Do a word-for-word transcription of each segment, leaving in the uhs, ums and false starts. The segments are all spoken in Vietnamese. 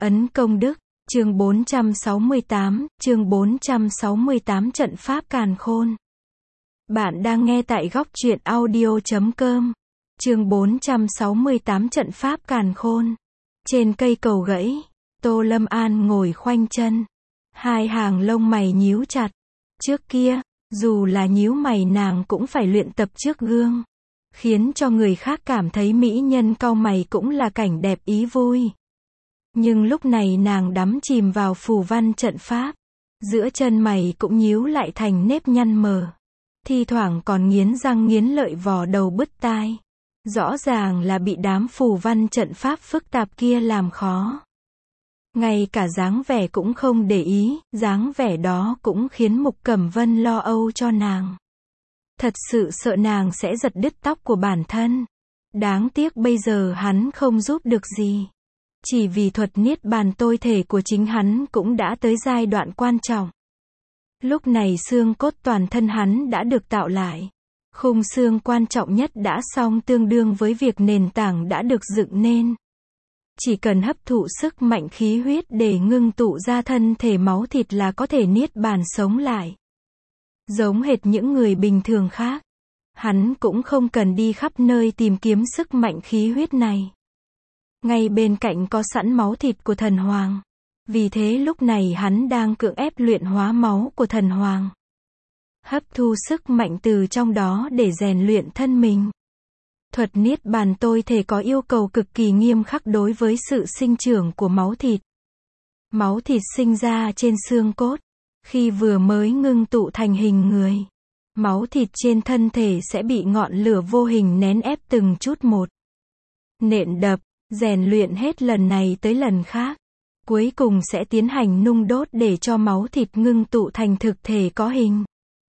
Ấn công đức, chương bốn trăm sáu mươi tám, chương bốn trăm sáu mươi tám Trận pháp càn khôn. Bạn đang nghe tại góc truyện audio chấm com. Chương bốn trăm sáu mươi tám Trận pháp càn khôn. Trên cây cầu gãy, Tô Lâm An ngồi khoanh chân, hai hàng lông mày nhíu chặt. Trước kia, dù là nhíu mày nàng cũng phải luyện tập trước gương, khiến cho người khác cảm thấy mỹ nhân cau mày cũng là cảnh đẹp ý vui. Nhưng lúc này nàng đắm chìm vào phù văn trận pháp, giữa chân mày cũng nhíu lại thành nếp nhăn mờ, thi thoảng còn nghiến răng nghiến lợi vò đầu bứt tai. Rõ ràng là bị đám phù văn trận pháp phức tạp kia làm khó. Ngay cả dáng vẻ cũng không để ý, dáng vẻ đó cũng khiến Mục Cẩm Vân lo âu cho nàng. Thật sự sợ nàng sẽ giật đứt tóc của bản thân. Đáng tiếc bây giờ hắn không giúp được gì. Chỉ vì thuật niết bàn tôi thể của chính hắn cũng đã tới giai đoạn quan trọng. Lúc này xương cốt toàn thân hắn đã được tạo lại. Khung xương quan trọng nhất đã xong, tương đương với việc nền tảng đã được dựng nên. Chỉ cần hấp thụ sức mạnh khí huyết để ngưng tụ ra thân thể máu thịt là có thể niết bàn sống lại. Giống hệt những người bình thường khác, hắn cũng không cần đi khắp nơi tìm kiếm sức mạnh khí huyết này. Ngay bên cạnh có sẵn máu thịt của thần hoàng. Vì thế lúc này hắn đang cưỡng ép luyện hóa máu của thần hoàng, hấp thu sức mạnh từ trong đó để rèn luyện thân mình. Thuật niết bàn tôi thể có yêu cầu cực kỳ nghiêm khắc đối với sự sinh trưởng của máu thịt. Máu thịt sinh ra trên xương cốt, khi vừa mới ngưng tụ thành hình người, máu thịt trên thân thể sẽ bị ngọn lửa vô hình nén ép từng chút một. Nện đập, rèn luyện hết lần này tới lần khác. Cuối cùng sẽ tiến hành nung đốt để cho máu thịt ngưng tụ thành thực thể có hình.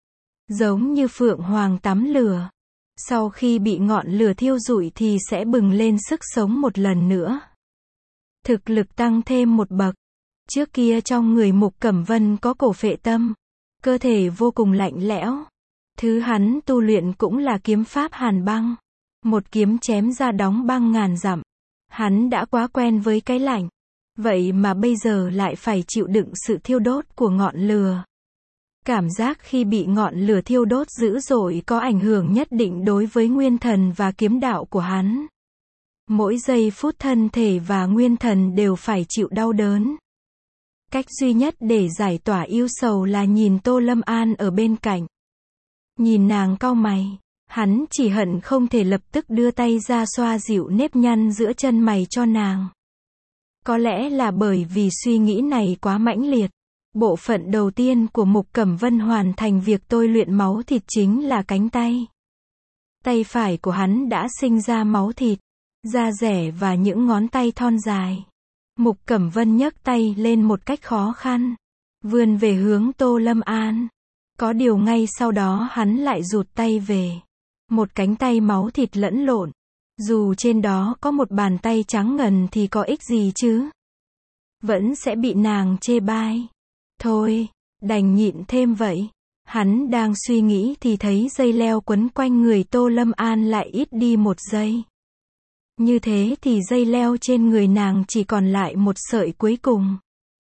Giống như phượng hoàng tắm lửa. Sau khi bị ngọn lửa thiêu rụi thì sẽ bừng lên sức sống một lần nữa. Thực lực tăng thêm một bậc. Trước kia trong người Mục Cẩm Vân có cổ phệ tâm, cơ thể vô cùng lạnh lẽo. Thứ hắn tu luyện cũng là kiếm pháp hàn băng. Một kiếm chém ra đóng băng ngàn dặm. Hắn đã quá quen với cái lạnh. Vậy mà bây giờ lại phải chịu đựng sự thiêu đốt của ngọn lửa. Cảm giác khi bị ngọn lửa thiêu đốt dữ dội có ảnh hưởng nhất định đối với nguyên thần và kiếm đạo của hắn. Mỗi giây phút thân thể và nguyên thần đều phải chịu đau đớn. Cách duy nhất để giải tỏa ưu sầu là nhìn Tô Lâm An ở bên cạnh. Nhìn nàng cau mày, hắn chỉ hận không thể lập tức đưa tay ra xoa dịu nếp nhăn giữa chân mày cho nàng. Có lẽ là bởi vì suy nghĩ này quá mãnh liệt. Bộ phận đầu tiên của Mục Cẩm Vân hoàn thành việc tôi luyện máu thịt chính là cánh tay. Tay phải của hắn đã sinh ra máu thịt, da rẻ và những ngón tay thon dài. Mục Cẩm Vân nhấc tay lên một cách khó khăn, vươn về hướng Tô Lâm An. Có điều ngay sau đó hắn lại rụt tay về. Một cánh tay máu thịt lẫn lộn. Dù trên đó có một bàn tay trắng ngần thì có ích gì chứ? Vẫn sẽ bị nàng chê bai. Thôi, đành nhịn thêm vậy. Hắn đang suy nghĩ thì thấy dây leo quấn quanh người Tô Lâm An lại ít đi một giây. Như thế thì dây leo trên người nàng chỉ còn lại một sợi cuối cùng.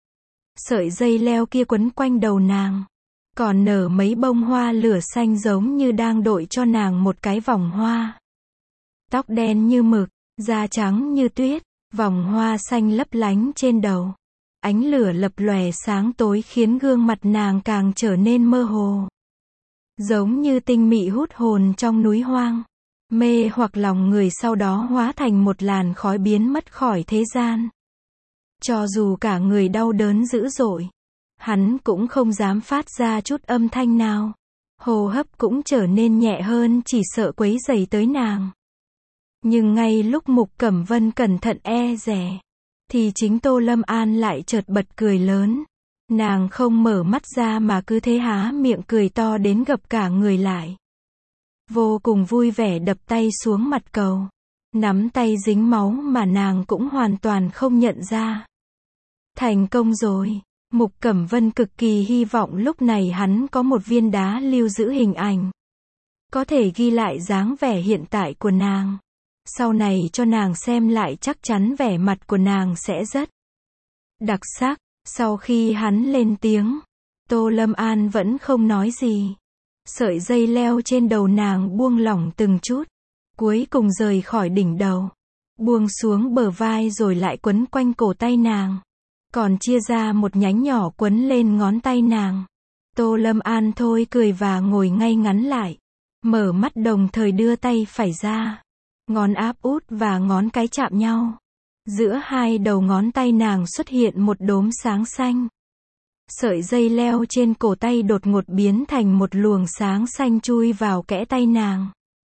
Sợi dây leo kia quấn quanh đầu nàng, còn nở mấy bông hoa lửa xanh giống như đang đội cho nàng một cái vòng hoa. Tóc đen như mực, da trắng như tuyết, vòng hoa xanh lấp lánh trên đầu. Ánh lửa lập lòe sáng tối khiến gương mặt nàng càng trở nên mơ hồ. Giống như tinh mị hút hồn trong núi hoang. Mê hoặc lòng người sau đó hóa thành một làn khói biến mất khỏi thế gian. Cho dù cả người đau đớn dữ dội, hắn cũng không dám phát ra chút âm thanh nào. Hô hấp cũng trở nên nhẹ hơn chỉ sợ quấy rầy tới nàng. Nhưng ngay lúc Mục Cẩm Vân cẩn thận e dè, thì chính Tô Lâm An lại chợt bật cười lớn. Nàng không mở mắt ra mà cứ thế há miệng cười to đến gập cả người lại. Vô cùng vui vẻ đập tay xuống mặt cầu. Nắm tay dính máu mà nàng cũng hoàn toàn không nhận ra. Thành công rồi. Mục Cẩm Vân cực kỳ hy vọng lúc này hắn có một viên đá lưu giữ hình ảnh. Có thể ghi lại dáng vẻ hiện tại của nàng. Sau này cho nàng xem lại chắc chắn vẻ mặt của nàng sẽ rất Đặc sắc, sau khi hắn lên tiếng, Tô Lâm An vẫn không nói gì. Sợi dây leo trên đầu nàng buông lỏng từng chút, cuối cùng rời khỏi đỉnh đầu, buông xuống bờ vai rồi lại quấn quanh cổ tay nàng, còn chia ra một nhánh nhỏ quấn lên ngón tay nàng. Tô Lâm An thôi cười và ngồi ngay ngắn lại, mở mắt đồng thời đưa tay phải ra, ngón áp út và ngón cái chạm nhau. Giữa hai đầu ngón tay nàng xuất hiện một đốm sáng xanh. Sợi dây leo trên cổ tay đột ngột biến thành một luồng sáng xanh chui vào kẽ tay nàng.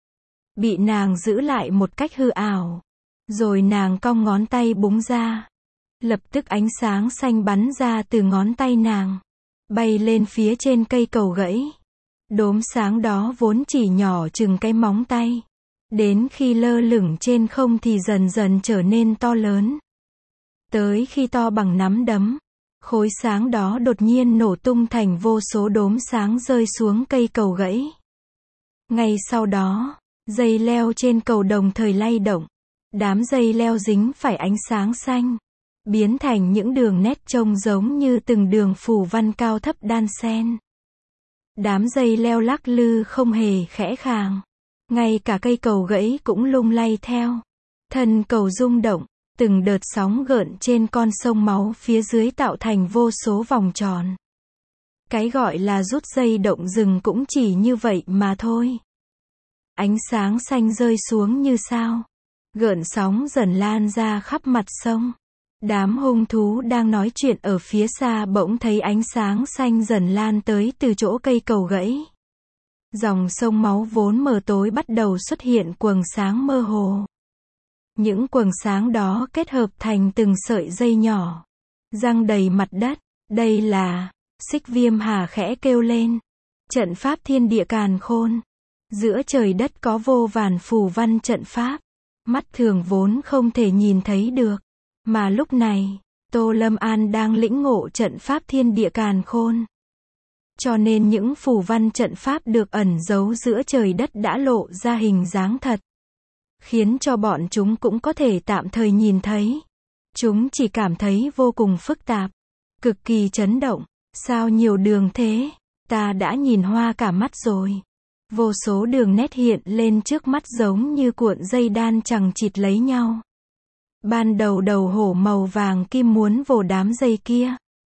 Bị nàng giữ lại một cách hư ảo. Rồi nàng cong ngón tay búng ra. Lập tức ánh sáng xanh bắn ra từ ngón tay nàng, bay lên phía trên cây cầu gãy. Đốm sáng đó vốn chỉ nhỏ chừng cái móng tay. Đến khi lơ lửng trên không thì dần dần trở nên to lớn. Tới khi to bằng nắm đấm, khối sáng đó đột nhiên nổ tung thành vô số đốm sáng rơi xuống cây cầu gãy. Ngay sau đó, dây leo trên cầu đồng thời lay động. Đám dây leo dính phải ánh sáng xanh, biến thành những đường nét trông giống như từng đường phù văn cao thấp đan xen. Đám dây leo lắc lư không hề khẽ khàng. Ngay cả cây cầu gãy cũng lung lay theo. Thân cầu rung động, từng đợt sóng gợn trên con sông máu phía dưới tạo thành vô số vòng tròn. Cái gọi là rút dây động rừng cũng chỉ như vậy mà thôi. Ánh sáng xanh rơi xuống như sao. Gợn sóng dần lan ra khắp mặt sông. Đám hung thú đang nói chuyện ở phía xa bỗng thấy ánh sáng xanh dần lan tới từ chỗ cây cầu gãy. Dòng sông máu vốn mờ tối bắt đầu xuất hiện quầng sáng mơ hồ. Những quầng sáng đó kết hợp thành từng sợi dây nhỏ, giăng đầy mặt đất. Đây là, Xích Viêm Hà khẽ kêu lên, trận pháp thiên địa càn khôn. Giữa trời đất có vô vàn phù văn trận pháp, mắt thường vốn không thể nhìn thấy được. Mà lúc này, Tô Lâm An đang lĩnh ngộ trận pháp thiên địa càn khôn. Cho nên những phù văn trận pháp được ẩn giấu giữa trời đất đã lộ ra hình dáng thật, khiến cho bọn chúng cũng có thể tạm thời nhìn thấy. Chúng chỉ cảm thấy vô cùng phức tạp, cực kỳ chấn động. Sao nhiều đường thế? Ta đã nhìn hoa cả mắt rồi. Vô số đường nét hiện lên trước mắt giống như cuộn dây đan chằng chịt lấy nhau. Ban đầu đầu hổ màu vàng kim muốn vồ đám dây kia.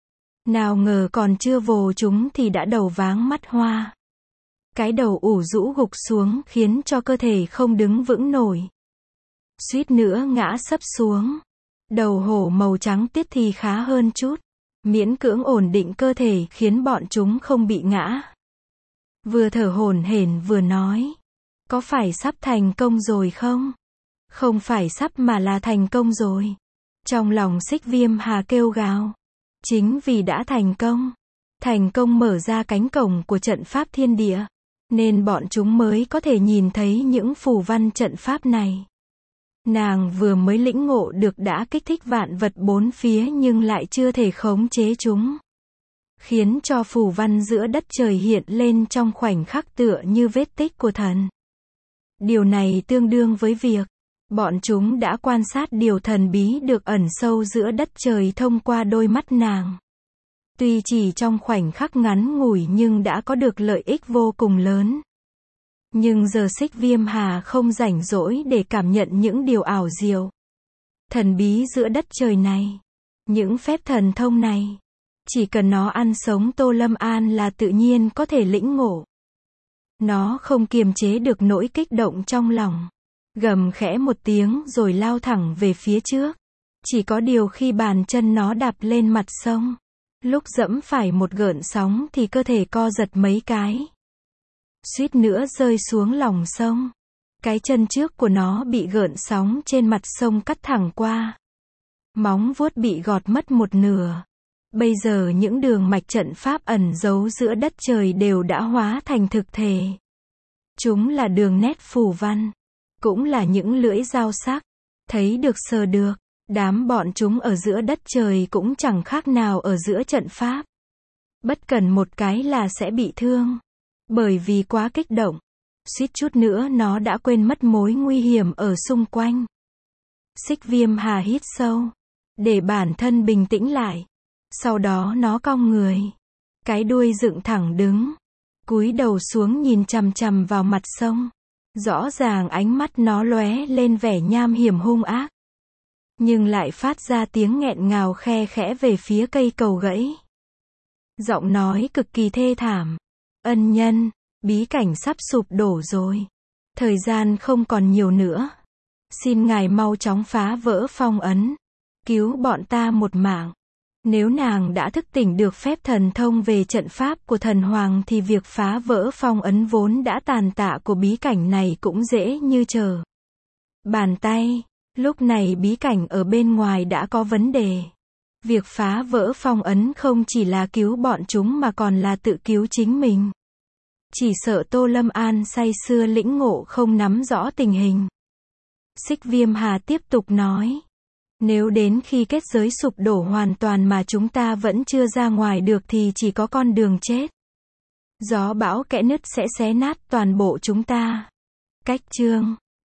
Nào ngờ còn chưa vồ chúng thì đã đầu váng mắt hoa. Cái đầu ủ rũ gục xuống khiến cho cơ thể không đứng vững nổi. Suýt nữa ngã sấp xuống. Đầu hổ màu trắng tiết thì khá hơn chút. Miễn cưỡng ổn định cơ thể khiến bọn chúng không bị ngã. Vừa thở hổn hển vừa nói. Có phải sắp thành công rồi không? Không phải sắp mà là thành công rồi. Trong lòng Xích Viêm Hà kêu gào. Chính vì đã thành công. Thành công mở ra cánh cổng của trận pháp thiên địa. Nên bọn chúng mới có thể nhìn thấy những phù văn trận pháp này. Nàng vừa mới lĩnh ngộ được đã kích thích vạn vật bốn phía nhưng lại chưa thể khống chế chúng. Khiến cho phù văn giữa đất trời hiện lên trong khoảnh khắc tựa như vết tích của thần. Điều này tương đương với việc, bọn chúng đã quan sát điều thần bí được ẩn sâu giữa đất trời thông qua đôi mắt nàng. Tuy chỉ trong khoảnh khắc ngắn ngủi nhưng đã có được lợi ích vô cùng lớn. Nhưng giờ Xích Viêm Hà không rảnh rỗi để cảm nhận những điều ảo diệu, thần bí giữa đất trời này. Những phép thần thông này, chỉ cần nó ăn sống Tô Lâm An là tự nhiên có thể lĩnh ngộ. Nó không kiềm chế được nỗi kích động trong lòng. Gầm khẽ một tiếng rồi lao thẳng về phía trước. Chỉ có điều khi bàn chân nó đạp lên mặt sông, lúc dẫm phải một gợn sóng thì cơ thể co giật mấy cái. Suýt nữa rơi xuống lòng sông. Cái chân trước của nó bị gợn sóng trên mặt sông cắt thẳng qua. Móng vuốt bị gọt mất một nửa. Bây giờ những đường mạch trận pháp ẩn giấu giữa đất trời đều đã hóa thành thực thể. Chúng là đường nét phù văn, cũng là những lưỡi dao sắc, thấy được sờ được. Đám bọn chúng ở giữa đất trời cũng chẳng khác nào ở giữa trận pháp. Bất cần một cái là sẽ bị thương. Bởi vì quá kích động, suýt chút nữa nó đã quên mất mối nguy hiểm ở xung quanh. Xích Viêm Hà hít sâu, để bản thân bình tĩnh lại. Sau đó nó cong người, cái đuôi dựng thẳng đứng, cúi đầu xuống nhìn chằm chằm vào mặt sông. Rõ ràng ánh mắt nó lóe lên vẻ nham hiểm hung ác, nhưng lại phát ra tiếng nghẹn ngào khe khẽ về phía cây cầu gãy. Giọng nói cực kỳ thê thảm. Ân nhân, bí cảnh sắp sụp đổ rồi. Thời gian không còn nhiều nữa. Xin ngài mau chóng phá vỡ phong ấn. Cứu bọn ta một mạng. Nếu nàng đã thức tỉnh được phép thần thông về trận pháp của thần hoàng thì việc phá vỡ phong ấn vốn đã tàn tạ của bí cảnh này cũng dễ như trở bàn tay. Lúc này bí cảnh ở bên ngoài đã có vấn đề. Việc phá vỡ phong ấn không chỉ là cứu bọn chúng mà còn là tự cứu chính mình. Chỉ sợ Tô Lâm An say sưa lĩnh ngộ không nắm rõ tình hình. Xích Viêm Hà tiếp tục nói. Nếu đến khi kết giới sụp đổ hoàn toàn mà chúng ta vẫn chưa ra ngoài được thì chỉ có con đường chết. Gió bão kẽ nứt sẽ xé nát toàn bộ chúng ta. Cách chương